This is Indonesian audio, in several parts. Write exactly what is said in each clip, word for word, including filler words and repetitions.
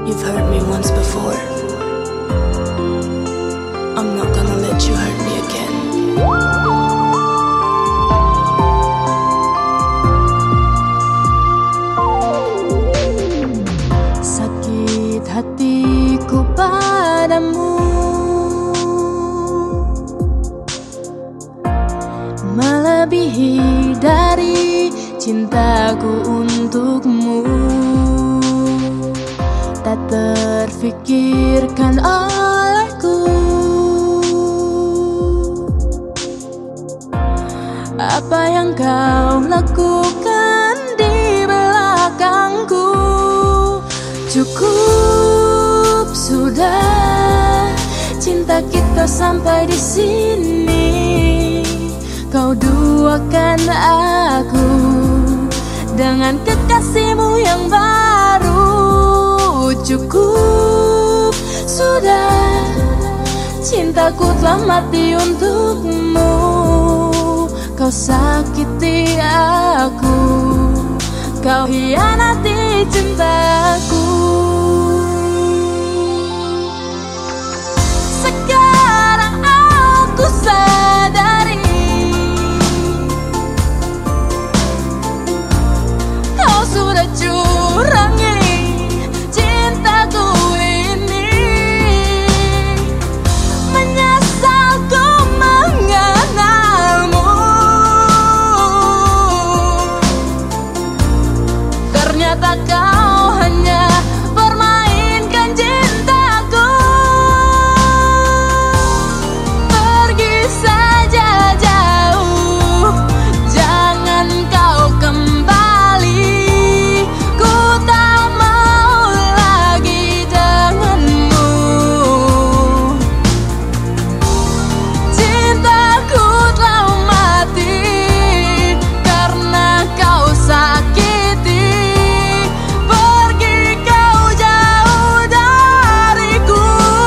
You've hurt me once before. I'm not gonna let you hurt me again. Sakit hatiku padamu melebihi dari cintaku untukmu. Tak terfikirkan olehku apa yang kau lakukan di belakangku. Cukup sudah, cinta kita sampai di sini. Kau duakan aku dengan kekasihmu yang baru. Cukup sudah, cintaku telah mati untukmu. Kau sakiti aku, kau hianati cintaku. Sekarang aku sadari kau sudah curangi cintaku ini. Menyesal ku mengenalmu, ternyata kau hanya permainkan cintaku. Pergi saja jauh, jangan kau kembali. Ku tak mau lagi denganmu. Cintaku telah mati karena kau sakiti. Pergi kau jauh dariku.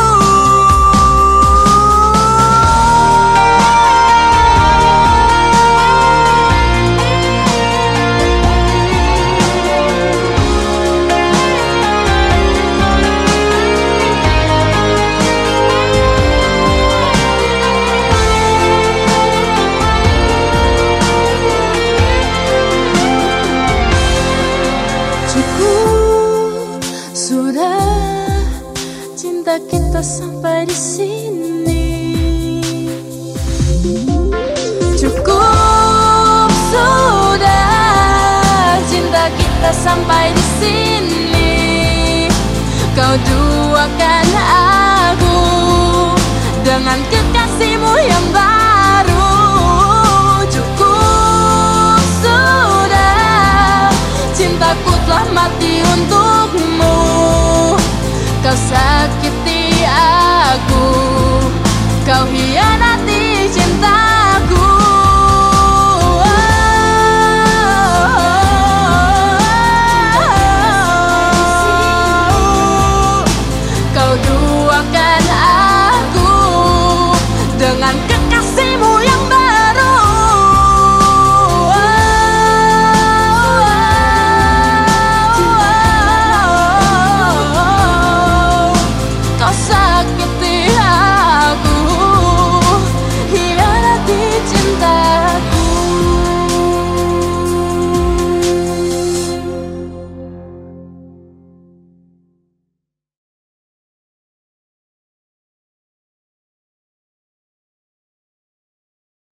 Cukup sudah, cinta kita sampai di sini. Cukup sudah, cinta kita sampai di sini. Kau duakan aku dengan kekasihmu yang baru. Cukup sudah, cintaku telah mati untukmu. Kau sakiti aku, kau hianati